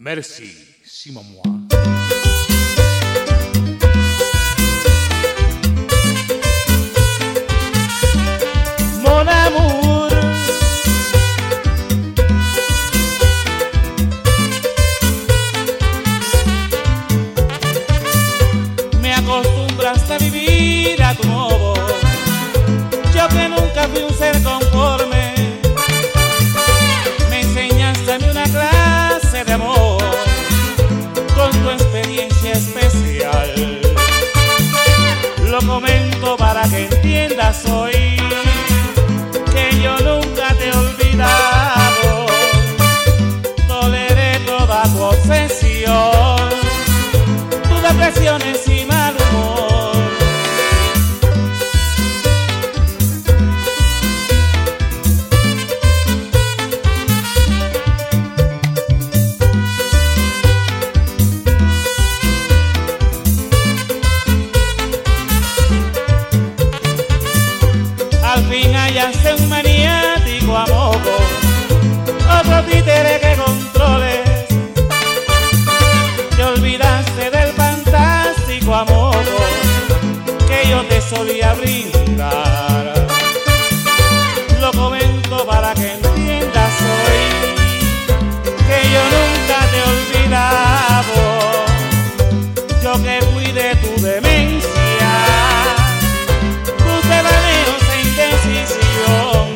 Merci, Simon moi. Mon amour, me acostumbraste a vivir a tu modo. Yo que nunca fui un ser conforme, me enseñaste a mí una clase de amor con tu experiencia especial. Lo comento para que entiendas hoy que yo nunca te he olvidado. Toleré toda tu obsesión, tus depresiones y mal humor. Al fin hallaste un maniático a moco, otro títere que controles. Te olvidaste del fantástico a moco que yo te solía brindar. Lo comento para que entiendas hoy que yo nunca te he olvidado. Yo que cuidé tu demencia, tus devaneos e indecisión.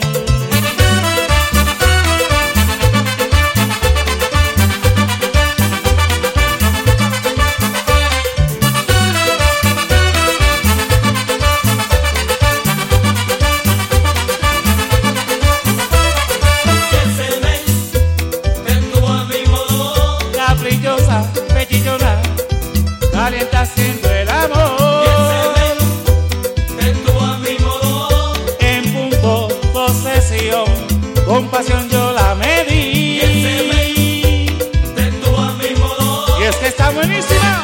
Caprichosa, pechillona, calienta haciendo el amor. En punto, posesión, con pasión yo la medí. Y es que está buenísima.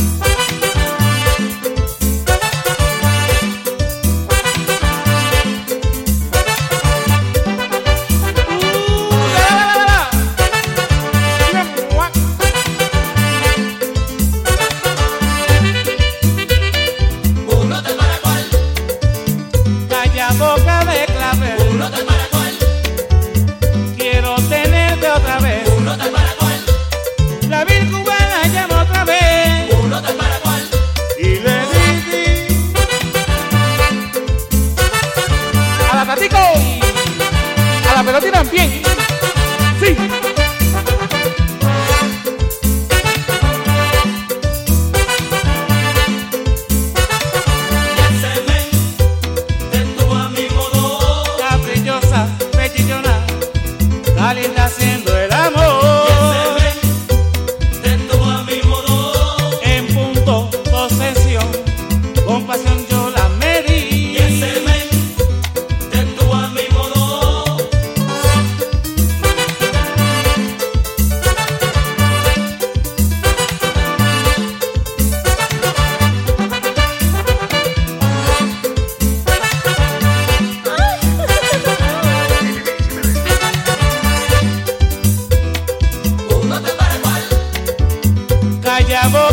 Calla boca de clavel, quiero tenerte otra vez. La vil cubana llama otra vez y le di a la Tatico, a la pelotina también. Sí. Caprichosa, pechillona, calienta haciendo el amor. En punto, posesión, con pasión yo la medí. Calla